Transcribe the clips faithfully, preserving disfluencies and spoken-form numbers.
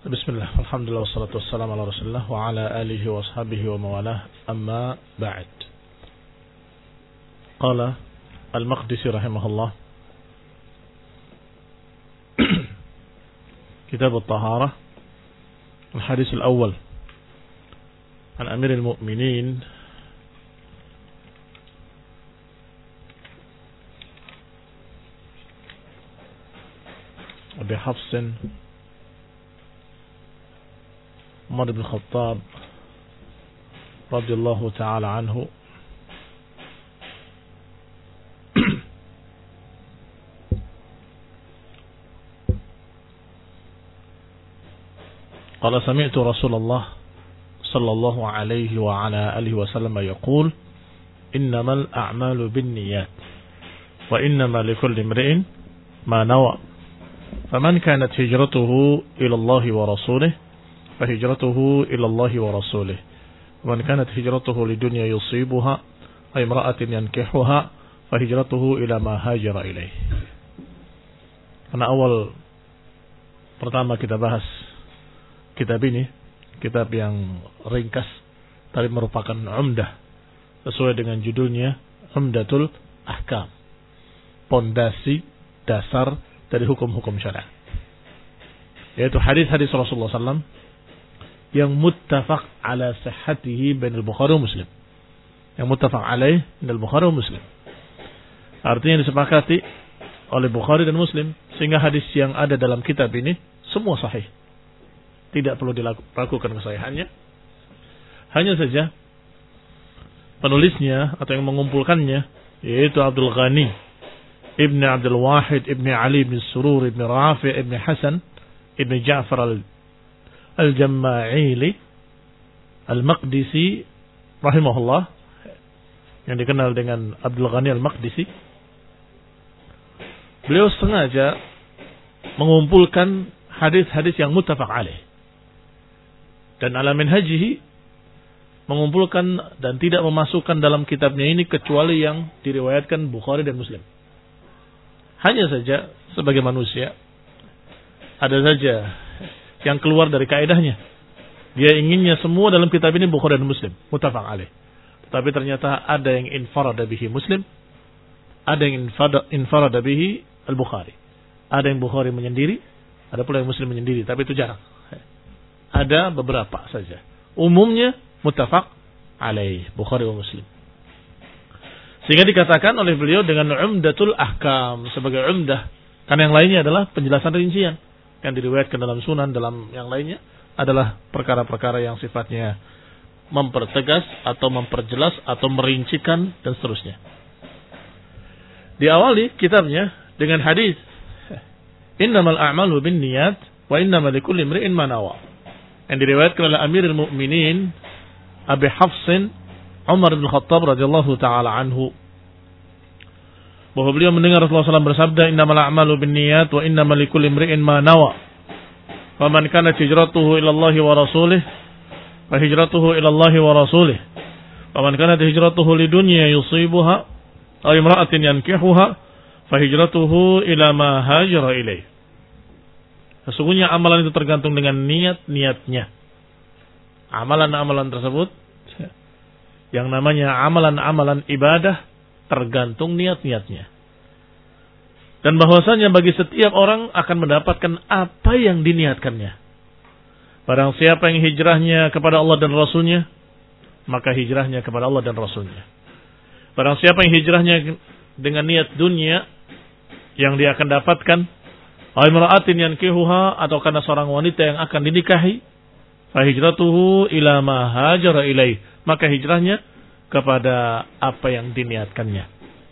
Bismillah, alhamdulillah, wassalatu wassalamu ala rasulillah wa ala alihi wa ashabihi wa mawalah, amma ba'd. Qala al-Maqdisi rahimahullah, kitab al-Taharah, al-hadis al-awwal an Amir al-Mu'minin Abi Hafsin Umar bin Khattab radhiyallahu ta'ala anhu qala sami'tu Rasulullah sallallahu alaihi wa ala alihi wa sallam yaqul innamal a'malu binniyat wa innama likulli imri'in ma nawa faman kanat hijratuhu ila Allah wa rasulih فهجرته إلى الله ورسوله ومن كانت هجرته لدنيا يصيبها أي امرأة ينكحها فهجرته إلى ما هاجر إليه. Karena awal pertama kita bahas kitab ini, kitab yang ringkas tapi merupakan umdah sesuai dengan judulnya Umdatul Ahkam, pondasi dasar dari hukum-hukum syariat, yaitu hadis-hadis Rasulullah sallallahu alaihi wasallam yang muttafaq ala sihhatihi bain al-Bukhari wa Muslim. Yang muttafaq alaih bain al-Bukhari wa Muslim. Artinya disepakati oleh Bukhari dan Muslim, sehingga hadis yang ada dalam kitab ini semua sahih. Tidak perlu diragukan kesahihannya. Hanya saja penulisnya atau yang mengumpulkannya yaitu Abdul Ghani Ibn Abdul Wahid Ibn Ali Ibn Surur Ibn Rafi Ibn Hasan Ibn Ja'far al Al-Jamma'ili Al-Maqdisi rahimahullah, yang dikenal dengan Abdul Ghani Al-Maqdisi. Beliau sengaja mengumpulkan hadis-hadis yang muttafaq alaih, dan ala minhajihi mengumpulkan dan tidak memasukkan dalam kitabnya ini kecuali yang diriwayatkan Bukhari dan Muslim. Hanya saja sebagai manusia ada saja yang keluar dari kaidahnya. Dia inginnya semua dalam kitab ini Bukhari dan Muslim, muttafaq alaih. Tapi ternyata ada yang infarada bihi Muslim, ada yang infarada bihi Al-Bukhari. Ada yang Bukhari menyendiri, ada pula yang Muslim menyendiri, tapi itu jarang. Ada beberapa saja. Umumnya muttafaq alaih, Bukhari dan Muslim. Sehingga dikatakan oleh beliau dengan Umdatul Ahkam, sebagai umdah, karena yang lainnya adalah penjelasan rincian yang diriwayatkan dalam sunan, dalam yang lainnya adalah perkara-perkara yang sifatnya mempertegas atau memperjelas atau merincikan dan seterusnya. Diawali kitabnya dengan hadis innamal a'malu binniyat wa innamal likulli imri'in ma nawa, yang diriwayatkan oleh Amirul Mukminin Abi Hafsin Umar bin Khattab radhiyallahu taala anhu, bahwa beliau mendengar Rasulullah shallallahu alaihi wasallam bersabda, innamal a'malu binniyat wa innamal likulli imri'in ma nawa. Faman kanat hijratuhu ila Allah wa rasulih, fa hijratuhu ila Allah wa rasulih. Faman kanat hijratuhu lidunya yusibuha aw imra'atin yankihuha, fa hijratuhu ila ma hajara ilaih. Sesungguhnya amalan itu tergantung dengan niat-niatnya. Amalan-amalan tersebut yang namanya amalan-amalan ibadah tergantung niat-niatnya. Dan bahwasanya bagi setiap orang akan mendapatkan apa yang diniatkannya. Barang siapa yang hijrahnya kepada Allah dan Rasulnya, maka hijrahnya kepada Allah dan Rasulnya. Barang siapa yang hijrahnya dengan niat dunia, yang dia akan dapatkan, aw imra'atin yankihuha, atau karena seorang wanita yang akan dinikahi, fa hijratuhu ila ma hajara ilaih, maka hijrahnya kepada apa yang diniatkannya.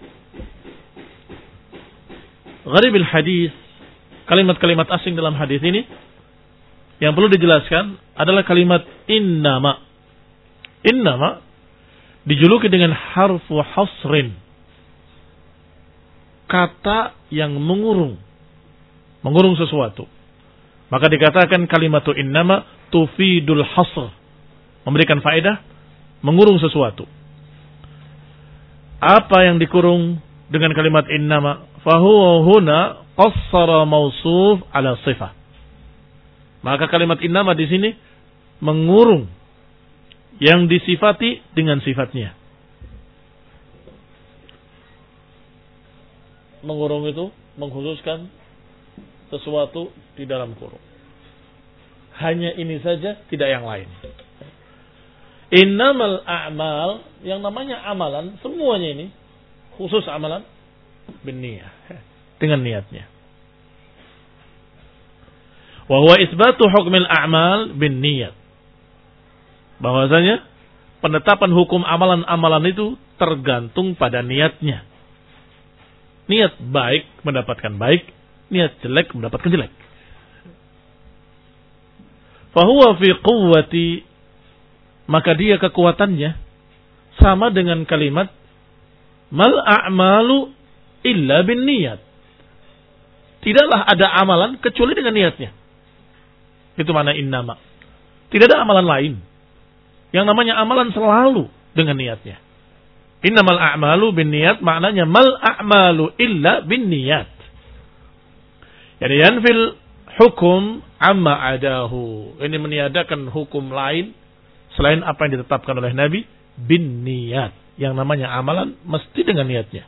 Gharibil hadis, kalimat-kalimat asing dalam hadis ini yang perlu dijelaskan adalah kalimat innama. Innama dijuluki dengan harfu hasrin, kata yang mengurung, mengurung sesuatu. Maka dikatakan kalimatu innama tufidul hasr, memberikan faedah mengurung sesuatu. Apa yang dikurung dengan kalimat innama? Fahuwa huna qassara mausuf ala sifah. Maka kalimat innama di sini mengurung yang disifati dengan sifatnya. Mengurung itu mengkhususkan sesuatu di dalam kurung. Hanya ini saja, tidak yang lain. Innamal a'mal, yang namanya amalan, semuanya ini, khusus amalan, binniyah, dengan niatnya. Wa huwa isbatu hukmil a'mal binniyat. Bahwasanya penetapan hukum amalan-amalan itu tergantung pada niatnya. Niat baik mendapatkan baik, niat jelek mendapatkan jelek. Fahuwa fi quwwati, maka dia kekuatannya sama dengan kalimat mal a'malu illa bin niyat. Tidaklah ada amalan kecuali dengan niatnya. Itu mana innama. Tidak ada amalan lain. Yang namanya amalan selalu dengan niatnya. Innamal a'malu bin niyat, maknanya mal a'malu illa bin niyat. Yani yanfil hukum amma adahu. Ini meniadakan hukum lain selain apa yang ditetapkan oleh Nabi bin niyat. Yang namanya amalan mesti dengan niatnya.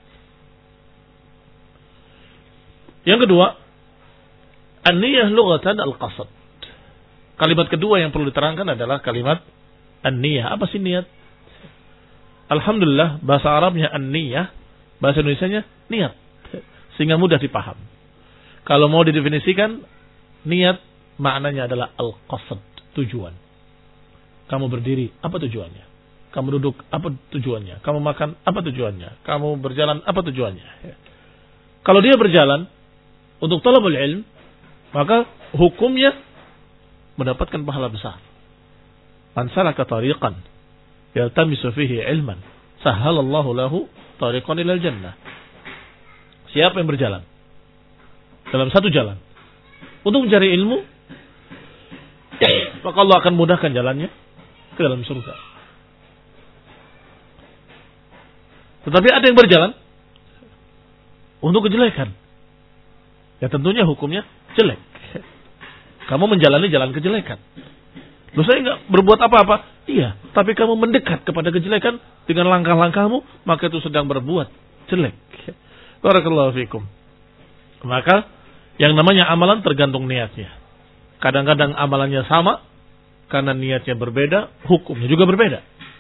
Yang kedua, an-niyah lughatan al-qasad. Kalimat kedua yang perlu diterangkan adalah kalimat an-niyah. Apa sih niat? Alhamdulillah bahasa Arabnya an-niyah, bahasa Indonesianya niat. Sehingga mudah dipaham. Kalau mau didefinisikan, niat maknanya adalah al-qasad, tujuan. Kamu berdiri, apa tujuannya? Kamu duduk, apa tujuannya? Kamu makan, apa tujuannya? Kamu berjalan, apa tujuannya? Kalau dia berjalan untuk talabul ilm, maka hukumnya mendapatkan pahala besar. Man salaka tariqan yaltamisu fihi ilman sahhalallahu lahu tariqan ilal jannah. Siapa yang berjalan dalam satu jalan untuk mencari ilmu, maka Allah akan mudahkan jalannya ke dalam surga. Tetapi ada yang berjalan untuk kejelekan, ya tentunya hukumnya jelek. Kamu menjalani jalan kejelekan. Loh, saya enggak berbuat apa-apa. Iya, tapi kamu mendekat kepada kejelekan dengan langkah-langkahmu, maka itu sedang berbuat jelek. Barakallahu fikum. Maka yang namanya amalan tergantung niatnya. Kadang-kadang amalannya sama, karena niatnya berbeda, hukumnya juga berbeda.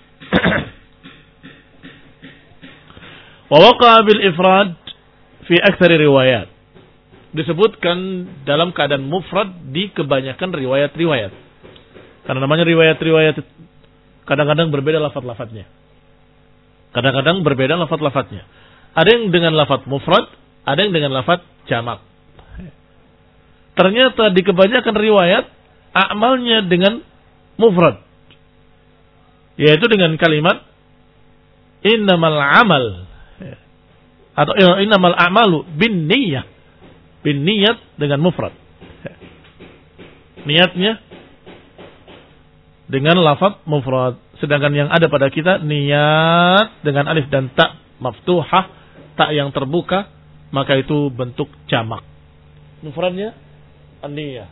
Wa waqa'a bil ifrad fi aktsari riwayat. Disebutkan dalam keadaan mufrad di kebanyakan riwayat-riwayat. Karena namanya riwayat-riwayat, kadang-kadang berbeda lafaz-lafaznya. Kadang-kadang berbeda lafaz-lafaznya. Ada yang dengan lafaz mufrad, ada yang dengan lafaz jamak. Ternyata di kebanyakan riwayat, amalnya dengan mufrad. Yaitu dengan kalimat innamal amal. Atau innamal a'malu bin niyah. Bin niyat dengan mufrad. Niatnya dengan lafaz mufrad. Sedangkan yang ada pada kita niat dengan alif dan ta maftuhah, ta yang terbuka, maka itu bentuk jamak. Mufradnya an-niyah.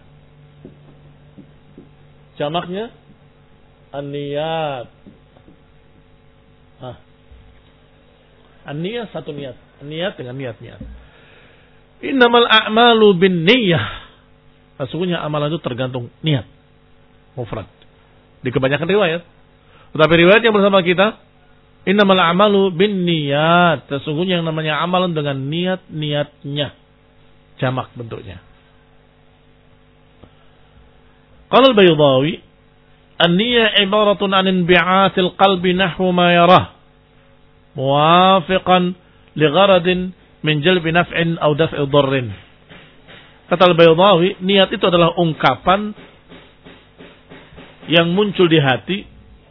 Jamaknya an-niyat. Ah. An-niyah satu niat. Niat dengan niat-niat. Innamal a'malu bin niyah. Sesungguhnya amalan itu tergantung niat. Mufrad. Di kebanyakan riwayat. Tetapi riwayat yang bersama kita, innamal a'malu bin niyat. Sesungguhnya yang namanya amalan dengan niat-niatnya. Jamak bentuknya. Qala al-Baydawi, an-niyah ibaratun an inbi'atil qalbi nahwu ma yarah. Muwafiqan li gharadin min jalbi naf'in aw daf'i dharrin. Kata al-Baydawi, niat itu adalah ungkapan yang muncul di hati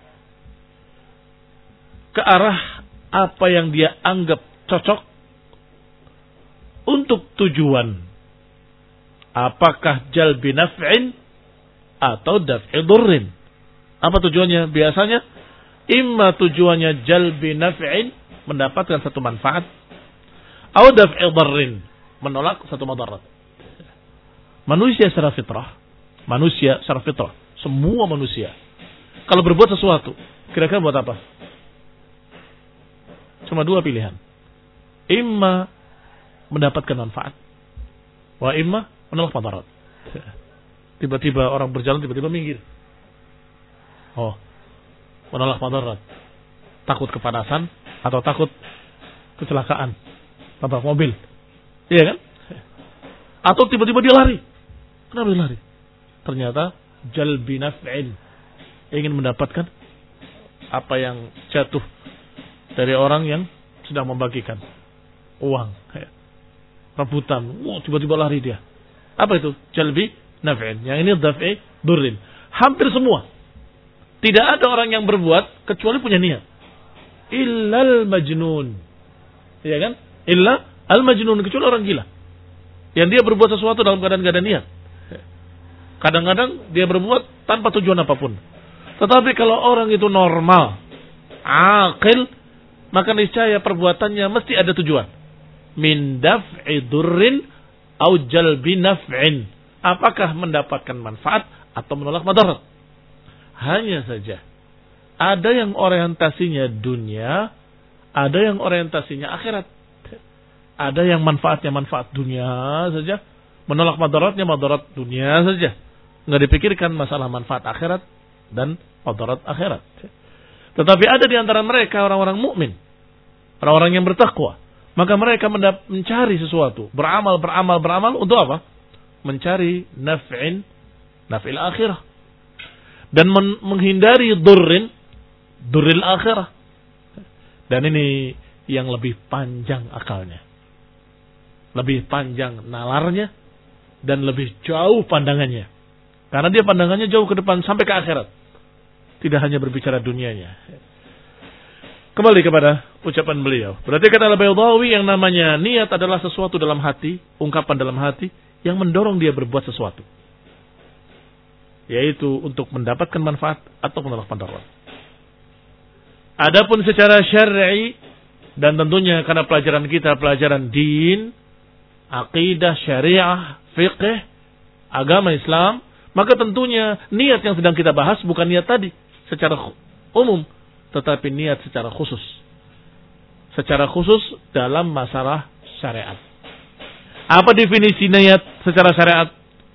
ke arah apa yang dia anggap cocok untuk tujuan. Apakah jalbi naf'in atau daf'i dharrin? Apa tujuannya? Biasanya imma tujuannya jalbi naf'in, mendapatkan satu manfaat, atau daf'i dharrin, menolak satu madarat. Manusia secara fitrah manusia secara fitrah, semua manusia kalau berbuat sesuatu, kira-kira buat apa? Cuma dua pilihan. Imma mendapatkan manfaat, wa imma menolak madarat. Tiba-tiba orang berjalan, tiba-tiba minggir. Oh, menolak madarat. Takut kepanasan atau takut kecelakaan, tabrak mobil. Iya kan? Atau tiba-tiba dia lari. Kenapa dia lari? Ternyata jalbi naf'in, ingin mendapatkan apa yang jatuh dari orang yang sedang membagikan uang, rebutan. Wow, tiba-tiba lari dia. Apa itu? Jalbi naf'in. Yang ini daf'i durrin. Hampir semua. Tidak ada orang yang berbuat kecuali punya niat. Illal majnun. Iya kan? Illa al majnun, kecuali orang gila. Yang dia berbuat sesuatu dalam keadaan gak ada niat. Kadang-kadang dia berbuat tanpa tujuan apapun. Tetapi kalau orang itu normal, aqil, maka niscaya perbuatannya mesti ada tujuan. Min daf'i durrin au jalbi naf'in. Apakah mendapatkan manfaat atau menolak madarat? Hanya saja ada yang orientasinya dunia, ada yang orientasinya akhirat. Ada yang manfaatnya manfaat dunia saja, menolak madaratnya madarat dunia saja. Enggak dipikirkan masalah manfaat akhirat dan madarat akhirat. Tetapi ada di antara mereka orang-orang mukmin, orang-orang yang bertakwa. Maka mereka mencari sesuatu, beramal, beramal, beramal untuk apa? Mencari naf'in, naf'il akhirah. Dan men- menghindari durrin, durril akhirah. Dan ini yang lebih panjang akalnya, lebih panjang nalarnya, dan lebih jauh pandangannya. Karena dia pandangannya jauh ke depan sampai ke akhirat. Tidak hanya berbicara dunianya. Kembali kepada ucapan beliau. Berarti kata Al-Baydawi, yang namanya niat adalah sesuatu dalam hati, ungkapan dalam hati yang mendorong dia berbuat sesuatu, yaitu untuk mendapatkan manfaat atau menolak madarat. Adapun secara syar'i, dan tentunya karena pelajaran kita pelajaran din, aqidah, syariah, fiqh, agama Islam, maka tentunya niat yang sedang kita bahas bukan niat tadi secara umum, tetapi niat secara khusus. Secara khusus dalam masalah syariat. Apa definisi niat secara syariat?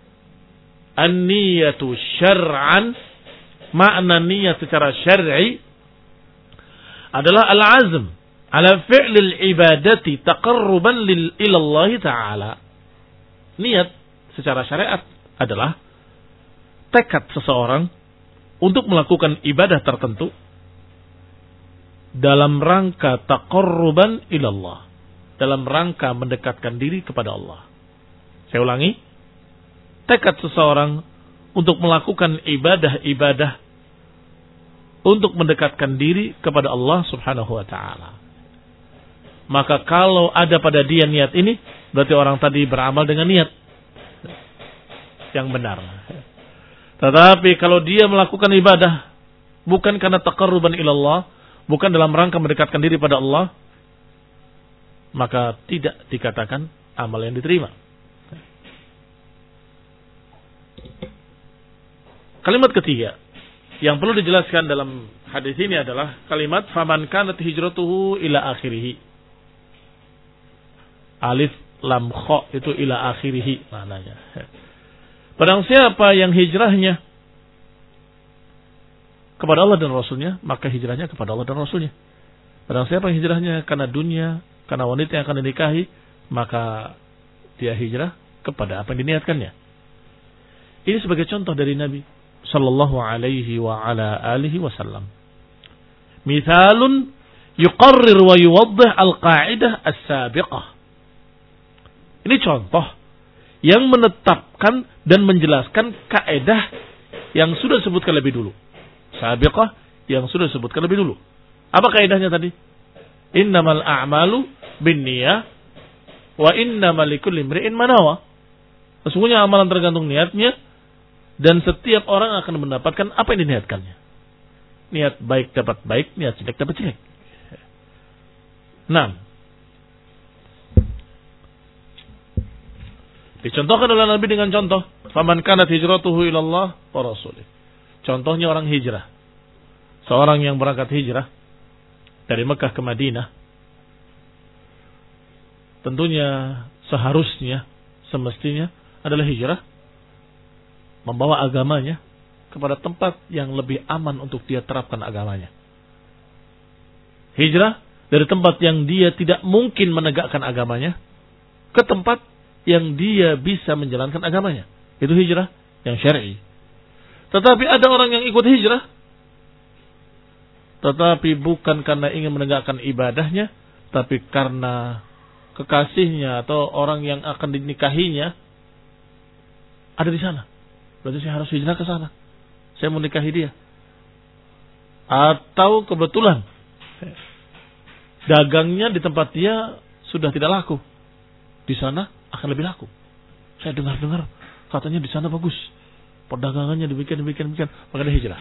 An-niyatu syar'an, makna niat secara syar'i adalah al-azm ala fi'lil ibadati taqarruban lil ila Allah Ta'ala. Niat secara syariat adalah tekad seseorang untuk melakukan ibadah tertentu dalam rangka taqarruban ila Allah, dalam rangka mendekatkan diri kepada Allah. Saya ulangi, tekad seseorang untuk melakukan ibadah-ibadah untuk mendekatkan diri kepada Allah Subhanahu wa taala. Maka kalau ada pada dia niat ini, berarti orang tadi beramal dengan niat yang benar. Tetapi kalau dia melakukan ibadah bukan karena taqarruban ila Allah, bukan dalam rangka mendekatkan diri pada Allah, maka tidak dikatakan amal yang diterima. Kalimat ketiga yang perlu dijelaskan dalam hadis ini adalah kalimat faman kanat hijratuhu ila akhirih. Alif lam kha itu ila akhirih maknanya. Barang siapa yang hijrahnya kepada Allah dan Rasulnya, maka hijrahnya kepada Allah dan Rasulnya. Barang siapa yang hijrahnya karena dunia, karena wanita yang akan dinikahi, maka dia hijrah kepada apa yang diniatkannya. Ini sebagai contoh dari Nabi sallallahu alaihi wa ala alihi wasallam. Mithalun yuqarrir wa yuwaddih al-qa'idah as-sabiqah. Ini contoh yang menetapkan dan menjelaskan kaidah yang sudah disebutkan lebih dulu. Sabiqah yang sudah disebutkan lebih dulu. Apa kaidahnya tadi? Innamal a'malu binniyah wa innamal likulli imri'in ma nawa. Sesungguhnya amalan tergantung niatnya, dan setiap orang akan mendapatkan apa yang diniatkannya. Niat baik dapat baik, niat jelek dapat jelek. Nah, Dicontohkan oleh Nabi dengan contoh, faman kanat hijratuhu ilallah wa rasulih. Contohnya orang hijrah. Seorang yang berangkat hijrah dari Mekah ke Madinah, tentunya seharusnya, semestinya adalah hijrah membawa agamanya kepada tempat yang lebih aman untuk dia terapkan agamanya. Hijrah dari tempat yang dia tidak mungkin menegakkan agamanya ke tempat yang dia bisa menjalankan agamanya. Itu hijrah yang syar'i. Tetapi ada orang yang ikut hijrah, tetapi bukan karena ingin menegakkan ibadahnya, tapi karena kekasihnya atau orang yang akan dinikahinya ada di sana. Berarti saya harus hijrah ke sana. Saya mau nikahi dia. Atau kebetulan dagangnya di tempat dia sudah tidak laku. Di sana akan lebih laku. Saya dengar-dengar katanya di sana bagus. Perdagangannya demikian, demikian, demikian. Maka dia hijrah.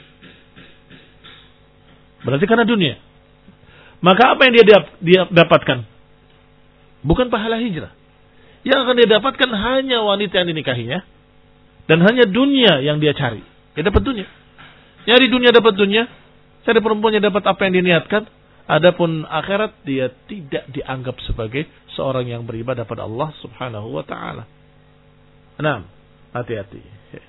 Berarti karena dunia. Maka apa yang dia, dia dapatkan? Bukan pahala hijrah. Yang akan dia dapatkan hanya wanita yang dinikahinya. Dan hanya dunia yang dia cari. Dia dapat dunia. Nyari dunia dapat dunia. Cari perempuannya dapat apa yang diniatkan. Adapun akhirat dia tidak dianggap sebagai seorang yang beribadah pada Allah Subhanahu wa taala. Enam, hati-hati.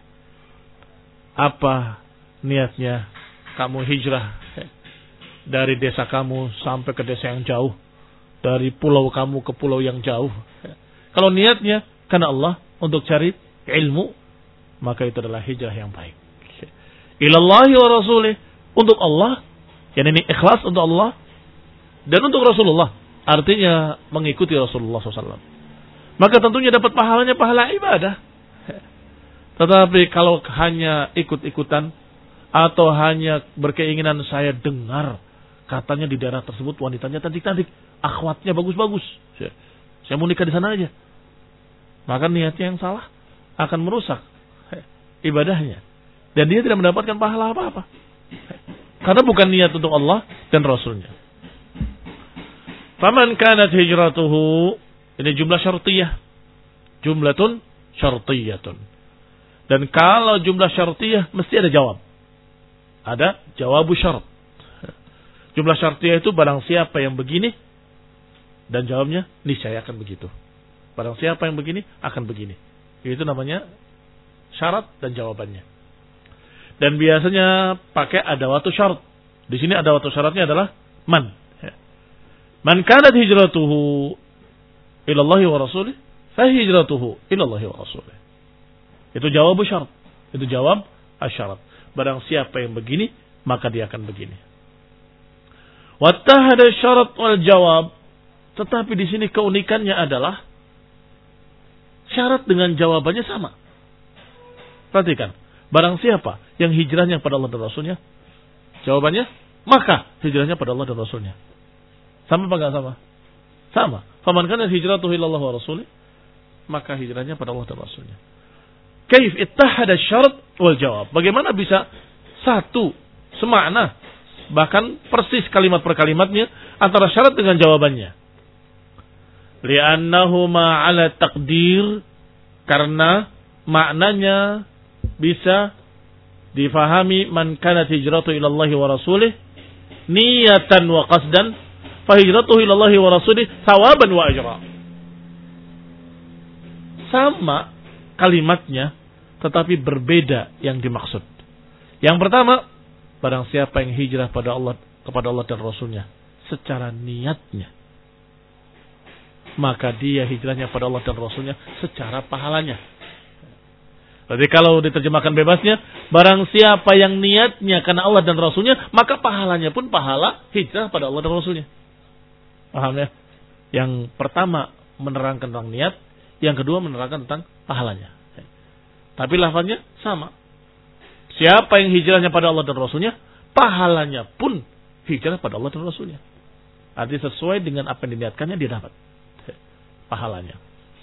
Apa niatnya kamu hijrah dari desa kamu sampai ke desa yang jauh, dari pulau kamu ke pulau yang jauh? Kalau niatnya karena Allah untuk cari ilmu, maka itu adalah hijrah yang baik. Ilallahi wa rasulih, untuk Allah, yang ini ikhlas untuk Allah dan untuk Rasulullah, artinya mengikuti Rasulullah shallallahu alaihi wasallam. Maka tentunya dapat pahalanya pahala ibadah. Tetapi kalau hanya ikut-ikutan atau hanya berkeinginan saya dengar katanya di daerah tersebut wanitanya cantik-cantik, akhwatnya bagus-bagus, saya, saya mau nikah di sana aja, maka niatnya yang salah akan merusak ibadahnya dan dia tidak mendapatkan pahala apa-apa karena bukan niat untuk Allah dan Rasulnya. Faman kanat hijratuhu, ini jumlah syartiyah, jumlatun syartiyatun. Dan kalau jumlah syartiyah mesti ada jawab. Ada jawabu syarat. Jumlah syartiyah itu barang siapa yang begini, dan jawabnya niscaya akan begitu. Barang siapa yang begini akan begini. Itu namanya syarat dan jawabannya. Dan biasanya pakai adawatu syarat. Di sini adawatu syaratnya adalah man. Man kanat hijratuhu ilallahi wa rasulih, fa hijratuhu ilallahi wa rasulih. Itu jawab syarat. Itu jawab asyarat. Barang siapa yang begini, maka dia akan begini. Wattahada syarat wal jawab. Tetapi di sini keunikannya adalah syarat dengan jawabannya sama. Perhatikan. Barang siapa yang hijrahnya pada Allah dan Rasulnya, jawabannya, maka hijrahnya pada Allah dan Rasulnya. Sama apa enggak sama? Sama. Faman kana hijratuhu ilallah wa rasulih, maka hijrahnya pada Allah dan Rasulnya. Kaif ittahada syarat wal jawab. Bagaimana bisa satu, semakna, bahkan persis kalimat per kalimatnya antara syarat dengan jawabannya. Li'annahuma ala taqdir, karena maknanya bisa difahami man kanat hijratu ilallahi wa rasulih niyatan wa qasdan fa hijratuhu ilallahi wa rasulih thawaban wa ajra. Sama kalimatnya tetapi berbeda yang dimaksud. Yang pertama, barang siapa yang hijrah pada Allah, kepada Allah dan Rasulnya secara niatnya, maka dia hijrahnya pada Allah dan Rasulnya secara pahalanya. Berarti kalau diterjemahkan bebasnya, barang siapa yang niatnya karena Allah dan Rasulnya, maka pahalanya pun pahala hijrah pada Allah dan Rasulnya. Paham ya? Yang pertama menerangkan tentang niat, yang kedua menerangkan tentang pahalanya. Tapi lafaznya sama. Siapa yang hijrahnya pada Allah dan Rasulnya, pahalanya pun hijrah pada Allah dan Rasulnya. Artinya sesuai dengan apa yang diniatkannya, dia dapat pahalanya.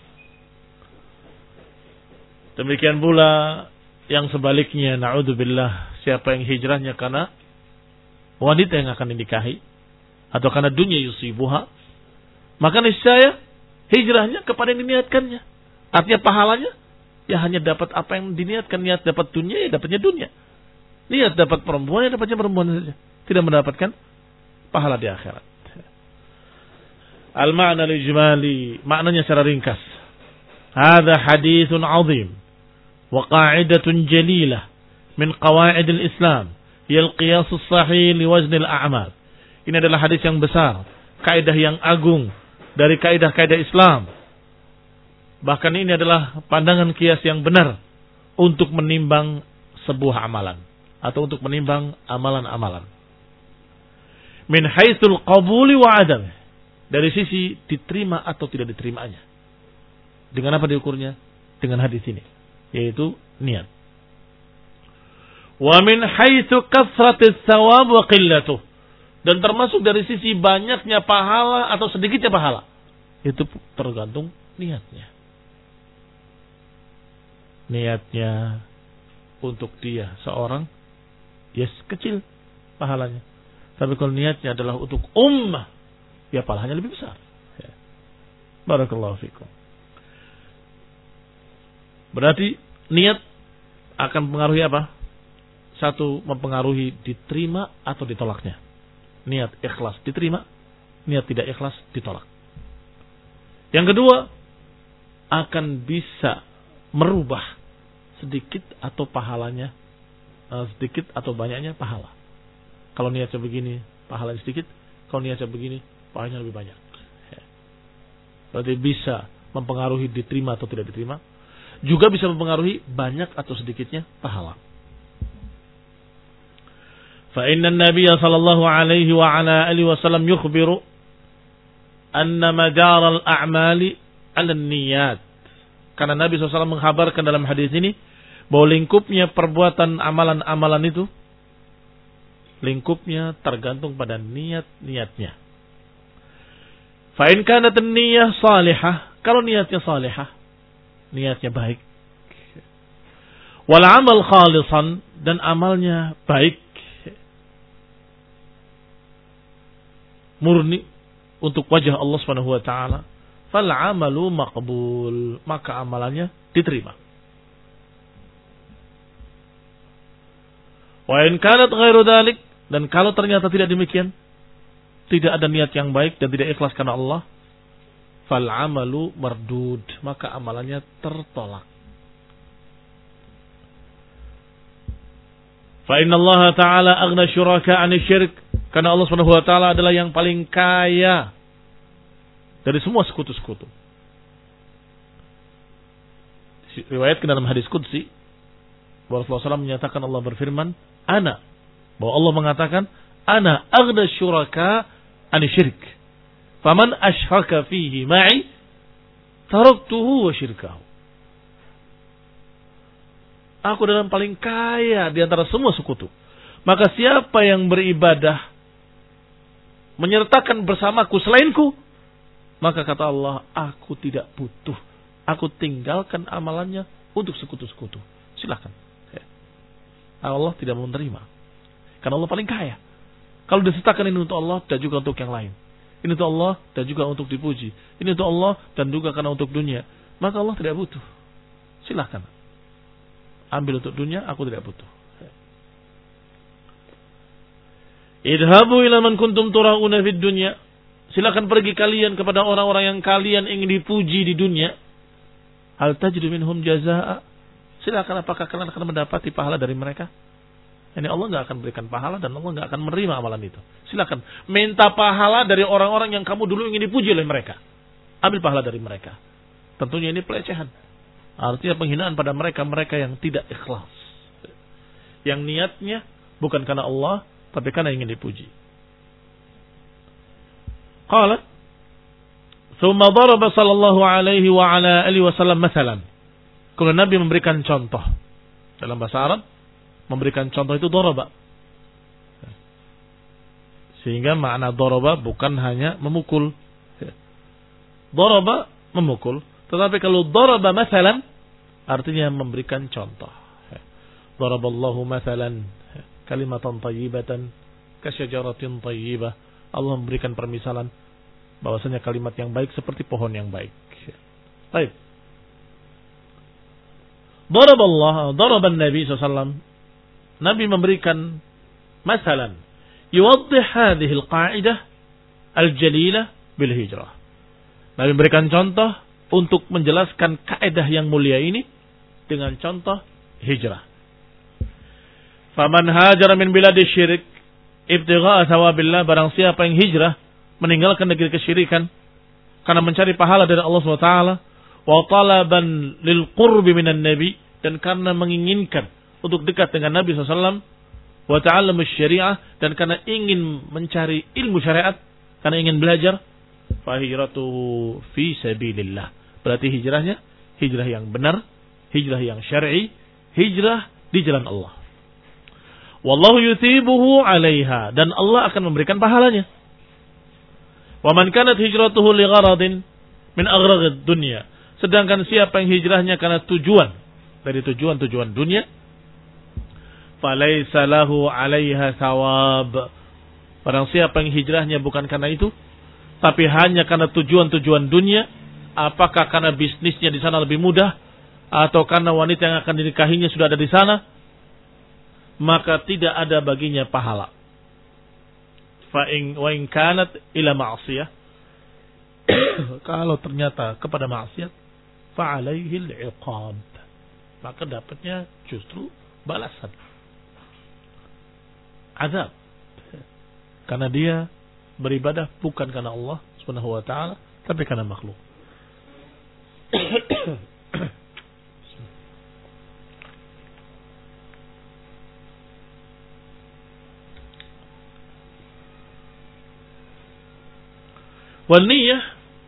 Demikian pula yang sebaliknya, na'udzubillah, siapa yang hijrahnya karena wanita yang akan dinikahi atau karena dunia yusibuha, maka niscaya hijrahnya kepada yang diniatkannya. Artinya pahalanya ya hanya dapat apa yang diniatkan. Niat dapat dunia, ya dapatnya dunia. Niat dapat perempuan, ya dapatnya perempuan saja. Tidak mendapatkan pahala di akhirat. Al-ma'na al-ijmali, maknanya secara ringkas. Hadza haditsun 'azim wa qa'idatun jalilah min qawaid al-Islam, hiya al-qiyas as-sahih li wazn al-a'mal. Ini adalah hadis yang besar, kaidah yang agung dari kaidah-kaidah Islam. Bahkan ini adalah pandangan kias yang benar untuk menimbang sebuah amalan atau untuk menimbang amalan-amalan. Min haitsul qabuli wa adam, dari sisi diterima atau tidak diterimanya. Dengan apa diukurnya? Dengan hadis ini, yaitu niat. Wa min haitsu kathratis thawab wa qillatuh, dan termasuk dari sisi banyaknya pahala atau sedikitnya pahala. Itu tergantung niatnya. Niatnya untuk dia seorang, yes, kecil pahalanya. Tapi kalau niatnya adalah untuk ummah, ya pahalanya lebih besar. Ya. Barakallahu fikum. Berarti niat akan mempengaruhi apa? Satu, mempengaruhi diterima atau ditolaknya. Niat ikhlas diterima, niat tidak ikhlas ditolak. Yang kedua, akan bisa merubah sedikit atau pahalanya, sedikit atau banyaknya pahala. Kalau niatnya begini, pahalanya sedikit. Kalau niatnya begini, pahalanya lebih banyak. Berarti bisa mempengaruhi diterima atau tidak diterima. Juga bisa mempengaruhi banyak atau sedikitnya pahala. Fa inna an-nabiy sallallahu alaihi wa ala alihi wasallam yukhbiru anna madar al-a'mali 'ala an-niyyat. Karena Nabi shallallahu alaihi wasallam mengkhabarkan dalam hadis ini bahwa lingkupnya perbuatan amalan-amalan itu, lingkupnya tergantung pada niat-niatnya. Fa in kanat an-niyyah salihah, kalau niatnya salihah, niatnya baik, wal amal khalisan, dan amalnya baik, murni untuk wajah Allah Subhanahu wa taala, fal amalu maqbul, maka amalannya diterima. Wa in kanat ghairu dzalik, dan kalau ternyata tidak demikian, tidak ada niat yang baik dan tidak ikhlas karena Allah, fal amalu mardud, maka amalannya tertolak. Fa inna Allah ta'ala aghna syuraka 'ani syirk, karena Allah Subhanahu wa taala adalah yang paling kaya dari semua sekutu-sekutu. Riwayatkan dalam hadis qudsi bahwa Rasulullah shallallahu alaihi wasallam menyatakan, Allah berfirman, ana, bahwa Allah mengatakan, ana aghna syuraka 'ani syirk, faman asyraka fihi ma'i taraktuhu wa syirkahu. Aku adalah yang paling kaya di antara semua sekutu. Maka siapa yang beribadah menyertakan bersamaku selainku, maka kata Allah, aku tidak butuh. Aku tinggalkan amalannya untuk sekutu-sekutu. Silakan. Allah tidak mau menerima. Karena Allah paling kaya. Kalau disertakan ini untuk Allah dan juga untuk yang lain, ini untuk Allah dan juga untuk dipuji, ini untuk Allah dan juga karena untuk dunia, maka Allah tidak butuh. Silakan. Ambil untuk dunia, aku tidak butuh. Idhabu ila man kuntum turauna fid dunya. Silakan pergi kalian kepada orang-orang yang kalian ingin dipuji di dunia. Hal tajidu minhum jazaa. Silakan, apakah kalian akan mendapati pahala dari mereka? Ini Allah enggak akan berikan pahala dan Allah enggak akan menerima amalan itu. Silakan minta pahala dari orang-orang yang kamu dulu ingin dipuji oleh mereka. Ambil pahala dari mereka. Tentunya ini pelecehan. Artinya penghinaan pada mereka-mereka yang tidak ikhlas. Yang niatnya bukan karena Allah, tapi karena ingin dipuji. Qala, thumma daraba sallallahu alaihi wa ala alihi wasallam mathalan. Kalau Nabi memberikan contoh dalam bahasa Arab, memberikan contoh itu daraba. Sehingga makna daraba bukan hanya memukul. Daraba memukul, tetapi kalau daraba mathalan artinya memberikan contoh. Daraballahu mathalan kalimatan thayyibatan kasyajaratin thayyibah. Allah memberikan permisalan bahwasanya kalimat yang baik seperti pohon yang baik. Baik. Daraballah, daraban Nabi sallallahu alaihi wasallam. Nabi memberikan masalan yuwaddih hadhihi al-qa'idah al-jalilah bil hijrah. Nabi memberikan contoh untuk menjelaskan kaidah yang mulia ini dengan contoh hijrah. Faman hajara min biladi syirik ibtigha'a thawabillah, barang siapa yang hijrah meninggalkan negeri kesyirikan karena mencari pahala dari Allah subhanahu wa taala, wa talaban lil qurbi minan nabi, dan karena menginginkan untuk dekat dengan Nabi sallallahu alaihi wasallam, wa ta'allamus syariah, dan karena ingin mencari ilmu syariat, karena ingin belajar, fa hijratuhu fi sabilillah, berarti hijrahnya hijrah yang benar, hijrah yang syar'i, hijrah di jalan Allah. Wallahu yuthibuhu 'alaiha, dan Allah akan memberikan pahalanya. Wa man kanat hijratuhu li gharadin min aghraqid dunya, sedangkan siapa yang hijrahnya karena tujuan dari tujuan-tujuan dunia, falaysa lahu 'alaiha thawab, barang siapa yang hijrahnya bukan karena itu tapi hanya karena tujuan-tujuan dunia, apakah karena bisnisnya di sana lebih mudah atau karena wanita yang akan dinikahinya sudah ada di sana, maka tidak ada baginya pahala. Fa in wa in kanat ila ma'siyah, kalau ternyata kepada maksiat, fa alaihi al-iqab, maka dapatnya justru balasan, azab, karena dia beribadah bukan karena Allah Subhanahu wa taala tapi karena makhluk. والنية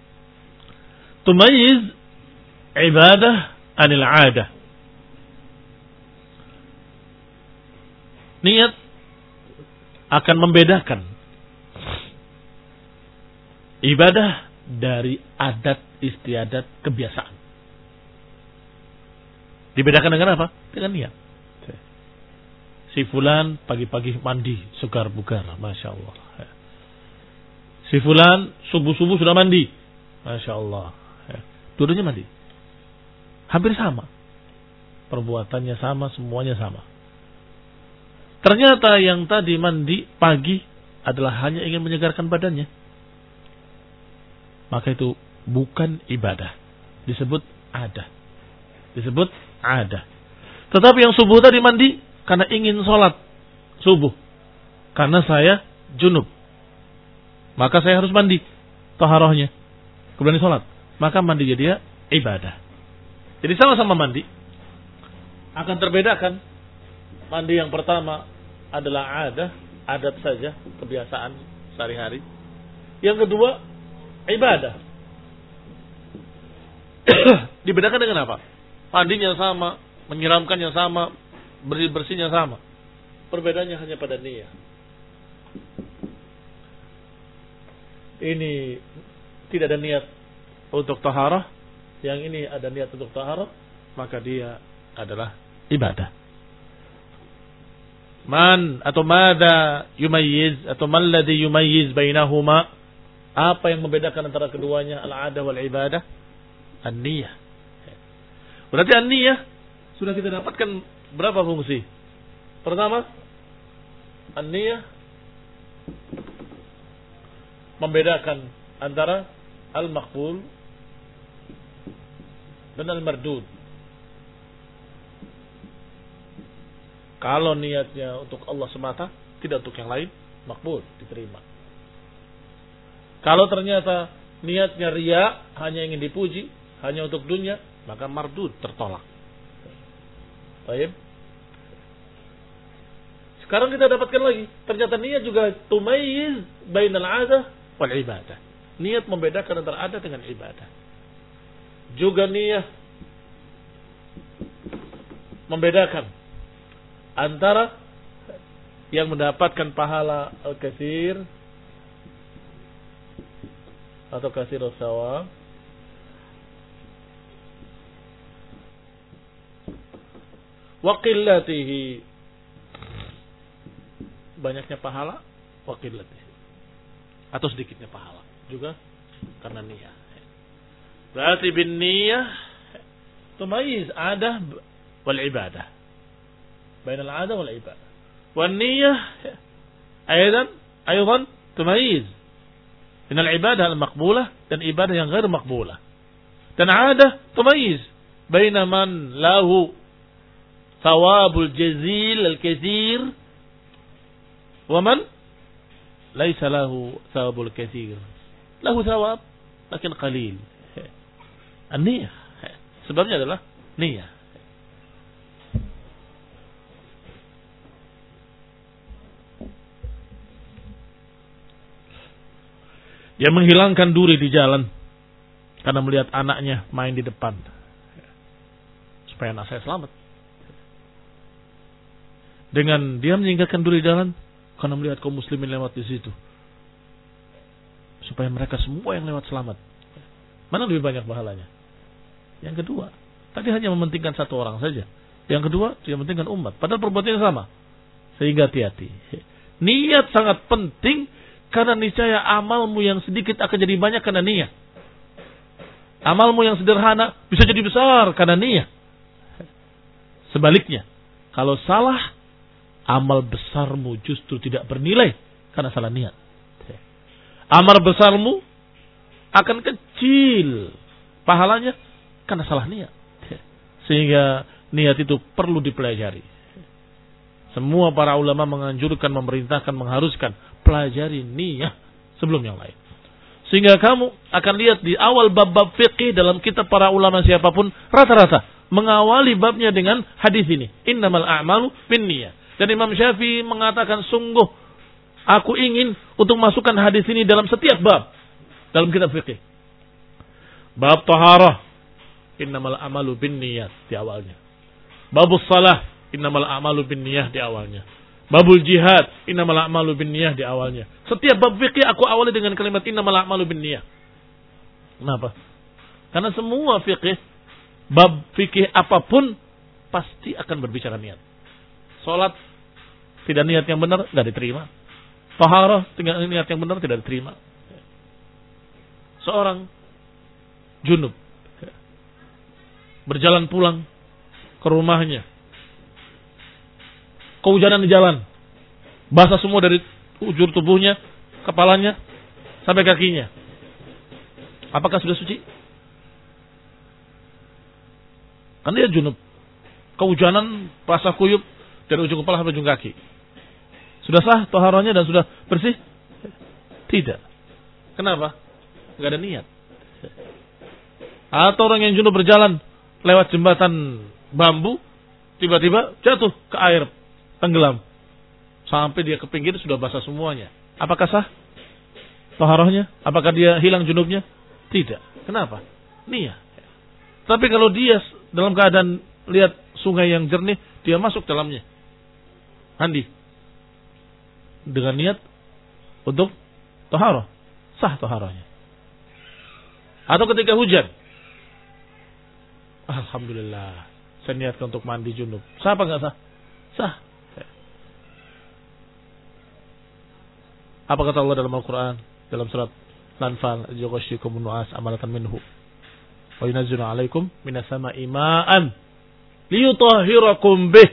تميز عبادة عن العادة. Niat akan membedakan ibadah dari adat istiadat kebiasaan. Dibedakan dengan apa? Dengan niat. Si fulan pagi-pagi mandi segar bugar, masya Allah. Si fulan subuh-subuh sudah mandi, masya Allah. Dua-duanya mandi, hampir sama, perbuatannya sama, semuanya sama. Ternyata yang tadi mandi pagi adalah hanya ingin menyegarkan badannya, maka itu bukan ibadah, disebut ada, disebut ada. Tetapi yang subuh tadi mandi karena ingin sholat subuh, karena saya junub, maka saya harus mandi taharahnya, kemudian sholat, maka mandi jadi dia ibadah. Jadi sama-sama mandi, akan terbedakan. Mandi yang pertama adalah adat, adat saja, kebiasaan sehari-hari. Yang kedua ibadah. Dibedakan dengan apa? Mandinya sama, menyiramkannya sama, bersih-bersihnya sama. Perbedaannya hanya pada niat. Ini tidak ada niat untuk taharah, yang ini ada niat untuk taharah, maka dia adalah ibadah. Man atau mada yumayyiz atau man ladzi yumayyiz bainahuma, apa yang membedakan antara keduanya, al-'adah wal ibadah? An-niyah. Berarti an-niyah sudah kita dapatkan berapa fungsi? Pertama, an-niyah membedakan antara al-maqbul dan al-mardud. Kalau niatnya untuk Allah semata, tidak untuk yang lain, makbul, diterima. Kalau ternyata niatnya riya, hanya ingin dipuji, hanya untuk dunia, maka mardud, tertolak. Baik. Sekarang kita dapatkan lagi, ternyata niat juga tumayyiz bainal 'adah wal ibadah. Niat membedakan antara adat dengan ibadah. Juga niat membedakan antara yang mendapatkan pahala al-katsir atau katsir as-sawab wa qillatihi, banyaknya pahala, wa qillatihi, atau sedikitnya pahala, juga karena niat. Berarti bin niyah tumayyiz adah wal ibadah. Bainal 'adah wal ibadah. Wan niyyah aidan aidan tumayiz bainal ibadah al-maqbulah dan ibadah yang ghair maqbulah. Dan 'adah tumayiz baina man lahu thawabul jazil al-katsir wa man laisa lahu thawabul katsir. Lahu thawab lakin qalil. An-niyyah. Sebabnya adalah niyyah. Dia menghilangkan duri di jalan karena melihat anaknya main di depan. Supaya anak saya selamat. Dengan dia meninggalkan duri di jalan karena melihat kaum muslimin lewat di situ. Supaya mereka semua yang lewat selamat. Mana lebih banyak pahalanya? Yang kedua, tadi hanya mementingkan satu orang saja. Yang kedua, dia mementingkan umat. Padahal perbuatannya sama. Sehingga hati-hati. Niat sangat penting. Karena niscaya amalmu yang sedikit akan jadi banyak karena niat. Amalmu yang sederhana bisa jadi besar karena niat. Sebaliknya, kalau salah, amal besarmu justru tidak bernilai karena salah niat. Amal besarmu akan kecil pahalanya karena salah niat. Sehingga niat itu perlu dipelajari. Semua para ulama menganjurkan, memerintahkan, mengharuskan pelajari niat sebelum yang lain. Sehingga kamu akan lihat di awal bab-bab fiqih dalam kitab para ulama siapapun rata-rata mengawali babnya dengan hadis ini, innamal a'malu binniyat. Dan Imam Syafi'i mengatakan sungguh aku ingin untuk masukkan hadis ini dalam setiap bab dalam kitab fiqih. Bab taharah, innamal a'malu binniyat di awalnya. Babus salah, innamal a'malu binniyah di awalnya. Babul jihad, innamal a'malu binniyah di awalnya. Setiap bab fikih aku awali dengan kalimat innamal a'malu binniyah. Kenapa? Karena semua fikih, bab fikih apapun pasti akan berbicara niat. Salat tidak niat yang benar enggak diterima. Taharah tidak niat yang benar tidak diterima. Seorang junub berjalan pulang ke rumahnya. Kehujanan di jalan. Basah semua dari ujur tubuhnya, kepalanya, sampai kakinya. Apakah sudah suci? Kan dia junub. Kehujanan, basah kuyup, dari ujung kepala sampai ujung kaki. Sudah sah taharahnya dan sudah bersih? Tidak. Kenapa? Enggak ada niat. Atau orang yang junub berjalan lewat jembatan bambu, tiba-tiba jatuh ke air. Tenggelam. Sampai dia ke pinggir sudah basah semuanya. Apakah sah taharahnya? Apakah dia hilang junubnya? Tidak. Kenapa? Niat. Tapi kalau dia dalam keadaan lihat sungai yang jernih, dia masuk dalamnya. Mandi. Dengan niat untuk taharah. Sah taharahnya. Atau ketika hujan. Alhamdulillah. Saya niatkan untuk mandi junub. Sah apa enggak sah? Sah. Apa kata Allah dalam Al-Quran? Dalam surat Al-Anfal, "Yughashshikum nu'as amalatan minhu wa yunazzilu 'alaikum minas sama'i ma'an liyutahhirakum bih."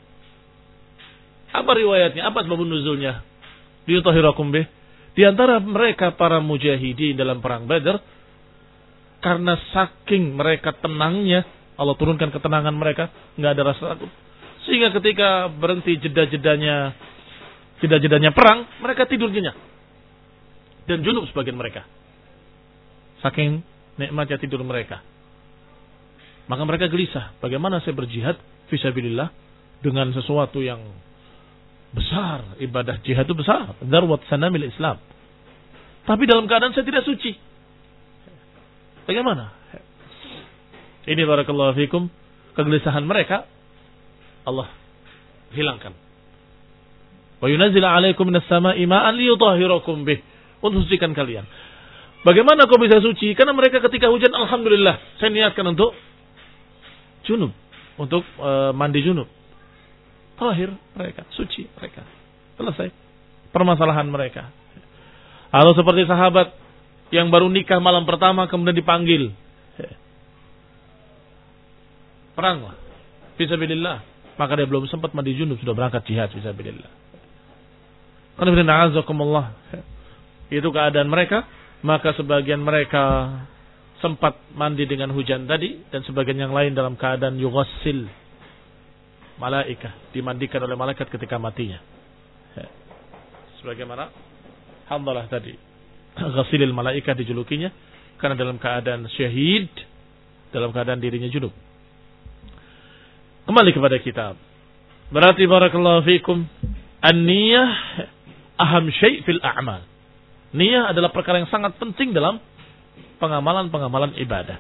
Apa riwayatnya? Apa sebab nuzulnya? Liyutahhirakum bih. Di antara mereka para mujahidin dalam perang Badar, karena saking mereka tenangnya, Allah turunkan ketenangan mereka, enggak ada rasa takut. Sehingga ketika berhenti jeda-jedanya jeda-jedanya perang, mereka tidur nyenyak. Dan junub sebagian mereka. Saking nikmatnya tidur mereka. Maka mereka gelisah. Bagaimana saya berjihad fisabilillah dengan sesuatu yang besar. Ibadah jihad itu besar. Darwat sanamil Islam. Tapi dalam keadaan saya tidak suci. Bagaimana? Ini barakallahu fikum. Kegelisahan mereka Allah hilangkan. Wa yunazzilu 'alaikum minas sama'i ma'an liyutahhirakum bih. Untuk sucikan kalian. Bagaimana kau bisa suci? Karena mereka ketika hujan, alhamdulillah, saya niatkan untuk junub, untuk e, mandi junub. Tahir mereka, suci mereka. Selesai permasalahan mereka. Atau seperti sahabat yang baru nikah malam pertama kemudian dipanggil. Perang lah. fisabilillah, maka dia belum sempat mandi junub sudah berangkat jihad fisabilillah. Alhamdulillah. Itu keadaan mereka, maka sebagian mereka sempat mandi dengan hujan tadi dan sebagian yang lain dalam keadaan yughassil malaikah, dimandikan oleh malaikat ketika matinya. Sebagaimana Hamdalah tadi, ghassilil malaikah dijulukinya karena dalam keadaan syahid, dalam keadaan dirinya junub. Kembali kepada kitab. Berarti barakallahu fikum, an-niyah aham syai' fil a'mal. Niyah adalah perkara yang sangat penting dalam pengamalan-pengamalan ibadah.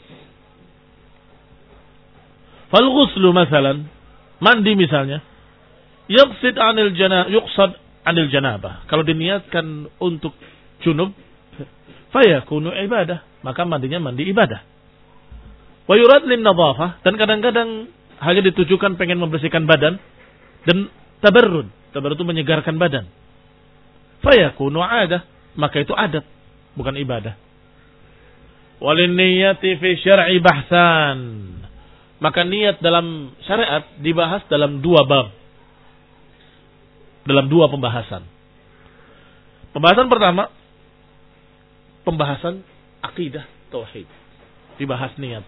Fal ghuslu masalan, mandi misalnya, yaqsid 'anil janabah, yuqsad 'anil janabah. Kalau diniatkan untuk junub, fayakunu ibadah, maka mandinya mandi ibadah. Wa yurad lin nadhafah, dan kadang-kadang hanya ditujukan pengen membersihkan badan dan tabarrud. Tabarrud itu menyegarkan badan. Fayakunu 'adah, maka itu adat, bukan ibadah. Walin niyati fi syar'i bahsan, maka niat dalam syariat dibahas dalam dua bab, dalam dua pembahasan. Pembahasan pertama, pembahasan akidah tauhid, dibahas niat,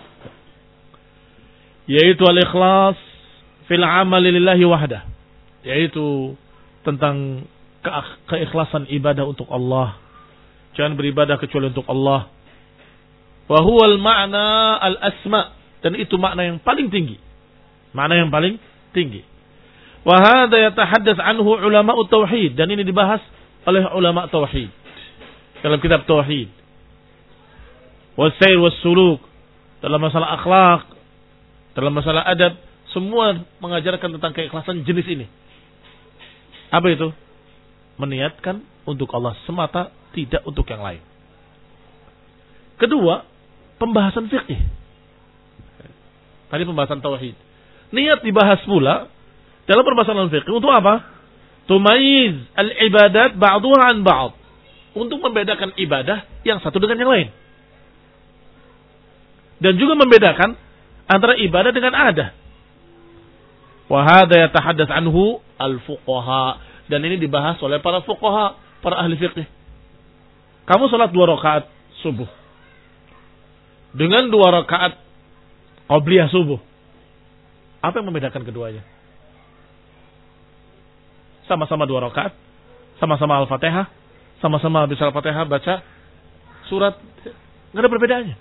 yaitu al-ikhlas fil amali lillahi wahdah, yaitu tentang keikhlasan ibadah untuk Allah. Jangan beribadah kecuali untuk Allah. Wa huwal ma'na al-asma, dan itu makna yang paling tinggi. Makna yang paling tinggi. Wa hadza yatahaddats anhu ulama'ut tauhid, dan ini dibahas oleh ulama tauhid dalam kitab tauhid. Wasair wassuluk, dalam masalah akhlak, dalam masalah adab, semua mengajarkan tentang keikhlasan jenis ini. Apa itu? Meniatkan untuk Allah semata, tidak untuk yang lain. Kedua, pembahasan fikih. Tadi pembahasan tauhid. Niat dibahas pula dalam permasalahan fikih. Untuk apa? Tumayiz al-ibadat ba'duha an ba'd. Untuk membedakan ibadah yang satu dengan yang lain. Dan juga membedakan antara ibadah dengan adah. Wa hadza yatahaddats anhu al-fuqaha, dan ini dibahas oleh para fuqaha, para ahli fikih. Kamu salat dua rakaat subuh dengan dua rakaat qabliyah subuh, apa yang membedakan keduanya? Sama-sama dua rakaat, sama-sama Al-Fatihah, sama-sama habis Al-Fatihah baca surat, enggak ada perbedaannya.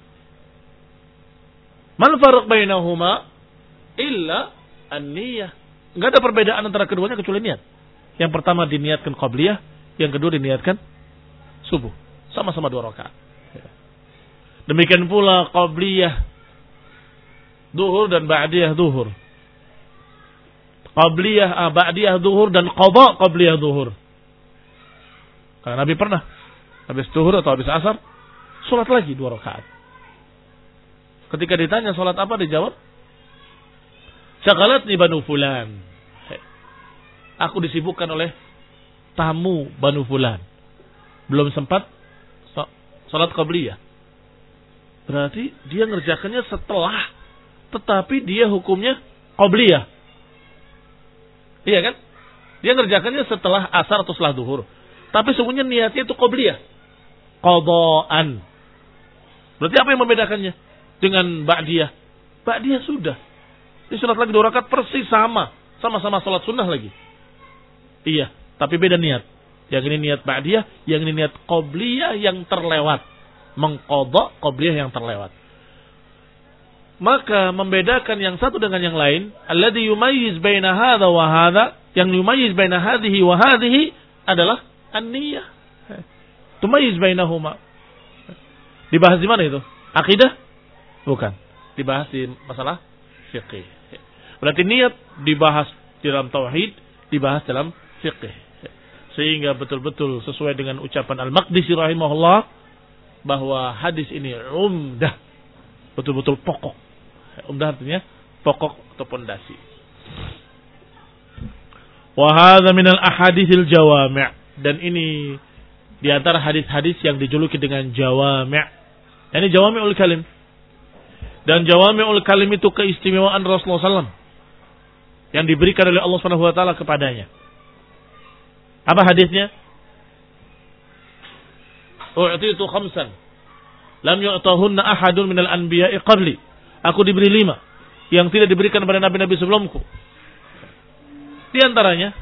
Man farq bainahuma illa an-niyah. Enggak ada perbedaan antara keduanya kecuali niat. Yang pertama diniatkan qabliyah, yang kedua diniatkan subuh, sama-sama dua rakaat. Demikian pula qabliyah duhur dan ba'diyah duhur. Qabliyah ba'diyah duhur dan qadha qabliyah duhur. Karena Nabi pernah habis duhur atau habis asar salat lagi dua rakaat. Ketika ditanya salat apa, dijawab, syaghalatni banu fulan. Aku disibukkan oleh tamu banu fulan. Belum sempat salat qabliyah. Berarti dia ngerjakannya setelah, tetapi dia hukumnya qabliyah. Iya kan? Dia ngerjakannya setelah asar atau setelah duhur. Tapi sebenarnya niatnya itu qabliyah. Qadaan. Berarti apa yang membedakannya dengan ba'diyah? Ba'diyah sudah. Ini salat lagi dua rakaat persis sama. Sama-sama salat sunnah lagi. Iya, tapi beda niat. Yang ini niat ba'diyah, yang ini niat qabliyah yang terlewat. Mengqadha qabliyah yang terlewat. Maka membedakan yang satu dengan yang lain, alladhi yumayyiz baina hadza wa hadza, yang yumayyiz baina hadhihi wa hadhihi adalah an-niyah. Tumayyiz bainahuma. Dibahas di mana itu? Akidah? Bukan. Dibahas di masalah fiqih. Berarti niat dibahas dalam tauhid, dibahas dalam fiqih. Sehingga betul-betul sesuai dengan ucapan Al-Maqdisi rahimahullah, bahwa hadis ini umdah, betul-betul pokok. Umdah artinya pokok atau pondasi. Wa hadza minal ahaditsil jawami', dan ini di antara hadis-hadis yang dijuluki dengan jawami'. Ini jawami'ul kalim. Dan jawami'ul kalim itu keistimewaan Rasulullah sallallahu alaihi wasallam yang diberikan oleh Allah Subhanahu wa taala kepadanya. Apa hadisnya? U'titu khamsan lam yu'tahunna ahadun minal anbiya'i qabli. Aku diberi lima yang tidak diberikan kepada nabi-nabi sebelumku. Di antaranya,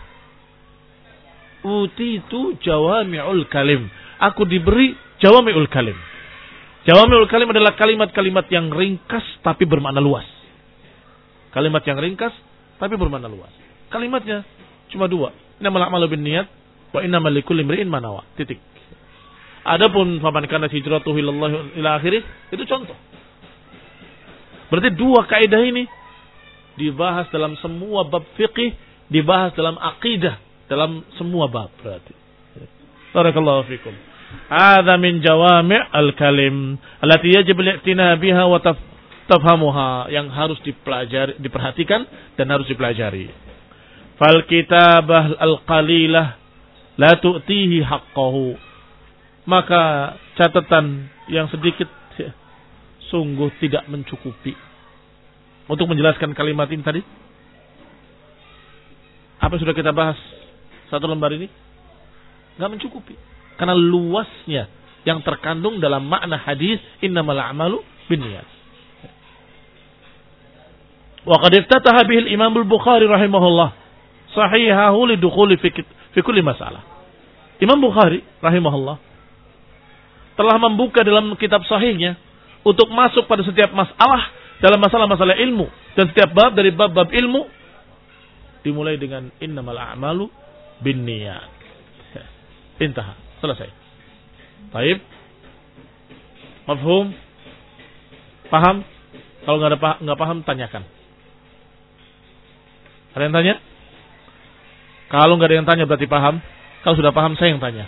utitu jawami'ul kalim. Aku diberi jawami'ul kalim. Jawami'ul kalim adalah kalimat-kalimat yang ringkas tapi bermakna luas. Kalimat yang ringkas tapi bermakna luas. Kalimatnya cuma dua. Innamal a'malu binniyat wa innamal likulli imri'in ma nawa. Titik. Adapun faman kana hijratuhu ilallah ila akhirih, itu contoh. Berarti dua kaidah ini dibahas dalam semua bab fiqih, dibahas dalam akidah, dalam semua bab berarti. Barakallahu fikum. Hadza min jawami' al-kalim allati yajib al-i'tina biha wa tafhamuha, yang harus dipelajari, diperhatikan dan harus dipelajari. Fal kitabah al-qalilah la tu'tihi haqqahu. Maka catatan yang sedikit ya, sungguh tidak mencukupi untuk menjelaskan kalimat ini tadi. Apa yang sudah kita bahas satu lembar ini? Enggak mencukupi. Karena luasnya yang terkandung dalam makna hadis innamal a'malu binniyat. Wa qad iftataha bihi al-Imam al-Bukhari rahimahullah sahihahu lidukhuli fi fi kulli masalah. Imam Bukhari rahimahullah telah membuka dalam kitab sahihnya untuk masuk pada setiap masalah dalam masalah-masalah ilmu, dan setiap bab dari bab-bab ilmu dimulai dengan innamal a'malu binniyat. Intah. Selesai. Baik. Mafhum? Paham? Kalau nggak ada pa- nggak paham, tanyakan. Ada yang tanya? Kalau nggak ada yang tanya berarti paham. Kalau sudah paham, saya yang tanya.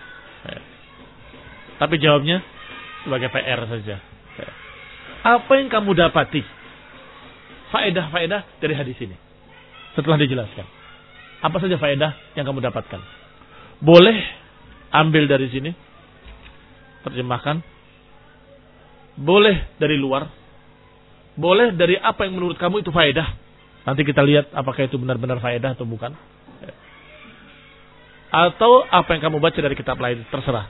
Tapi jawabnya sebagai P R saja. Apa yang kamu dapati? Faedah-faedah dari hadis ini setelah dijelaskan. Apa saja faedah yang kamu dapatkan? Boleh ambil dari sini, terjemahkan. Boleh dari luar. Boleh dari apa yang menurut kamu itu faedah. Nanti kita lihat apakah itu benar-benar faedah atau bukan. Atau apa yang kamu baca dari kitab lain, terserah.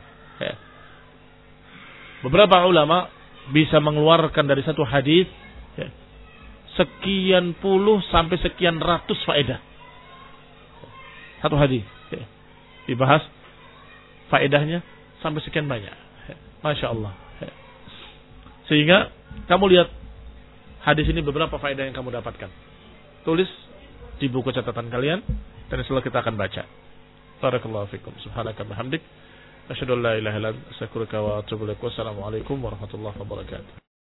Beberapa ulama bisa mengeluarkan dari satu hadis sekian puluh sampai sekian ratus faedah. Satu hadis dibahas, faedahnya sampai sekian banyak. Masya Allah. Sehingga kamu lihat hadis ini beberapa faedah yang kamu dapatkan. Tulis di buku catatan kalian dan setelah kita akan baca. Barakallahu fikum. Subhanaka bihamdik. Asyhadu an la ilaha illa anta astaghfiruka wa atubu ilaik. Wassalamualaikum warahmatullahi wabarakatuh.